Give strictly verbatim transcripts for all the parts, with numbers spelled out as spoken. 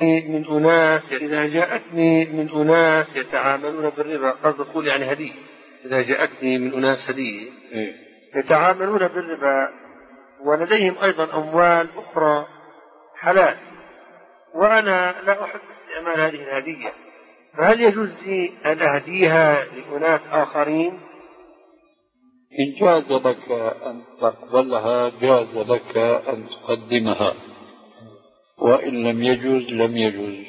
من أناس إذا جاءتني من أناس يتعاملون بالربا، قصد أقول يعني هدية، إذا جاءتني من أناس هدية يتعاملون بالربا ولديهم أيضا أموال أخرى حلال، وأنا لا أحب استعمال هذه الهدية، فهل يجوز لي أن أهديها لأناس آخرين؟ إن جاز لك أن تقبلها جاز لك أن تقدمها، وإن لم يجوز لم يجوز.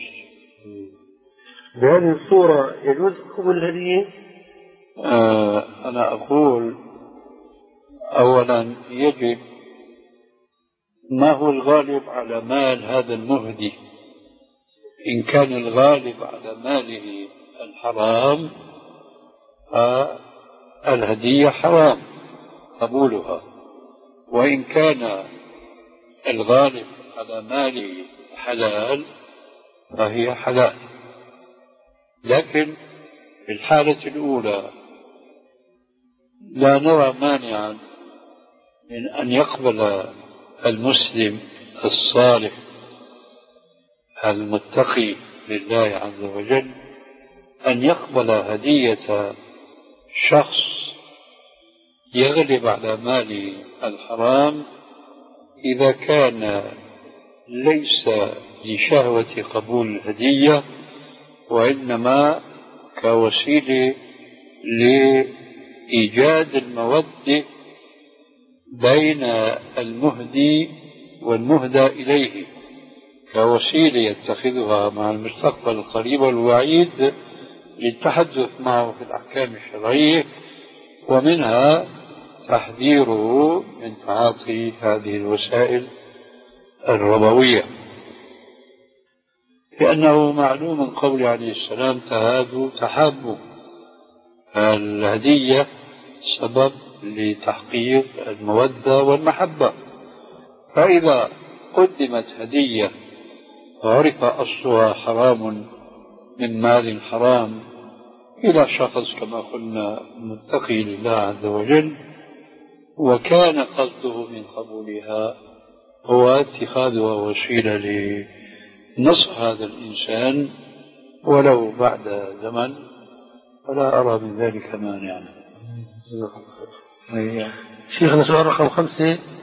بهذه الصورة يجوز قبول الهدية؟ آه أنا أقول أولا يجب ما هو الغالب على مال هذا المهدي. إن كان الغالب على ماله الحرام فالهدية حرام قبولها، وإن كان الغالب على ماله حلال فهي حلال. لكن في الحالة الأولى لا نرى مانعا من أن يقبل المسلم الصالح المتقي لله عز وجل أن يقبل هدية شخص يغلب على ماله الحرام إذا كان ليس لشهوة قبول الهدية، وإنما كوسيلة لإيجاد المودة بين المهدي والمهدى إليه، كوسيلة يتخذها مع المستقبل القريب والبعيد للتحدث معه في الأحكام الشرعية، ومنها تحذيره من تعاطي هذه الوسائل الربوية، لأنه معلوم من قول عليه السلام تهادوا تحابوا. الهدية سبب لتحقيق المودة والمحبة، فإذا قدمت هدية وعرف أصلها حرام من مال حرام إلى شخص كما قلنا متقي لله عز وجل، وكان قصده من قبولها هو اتخاذها وسيلة لنصح هذا الإنسان ولو بعد زمن، فلا أرى من ذلك مانعا. شيخنا سؤال رقم خمسة،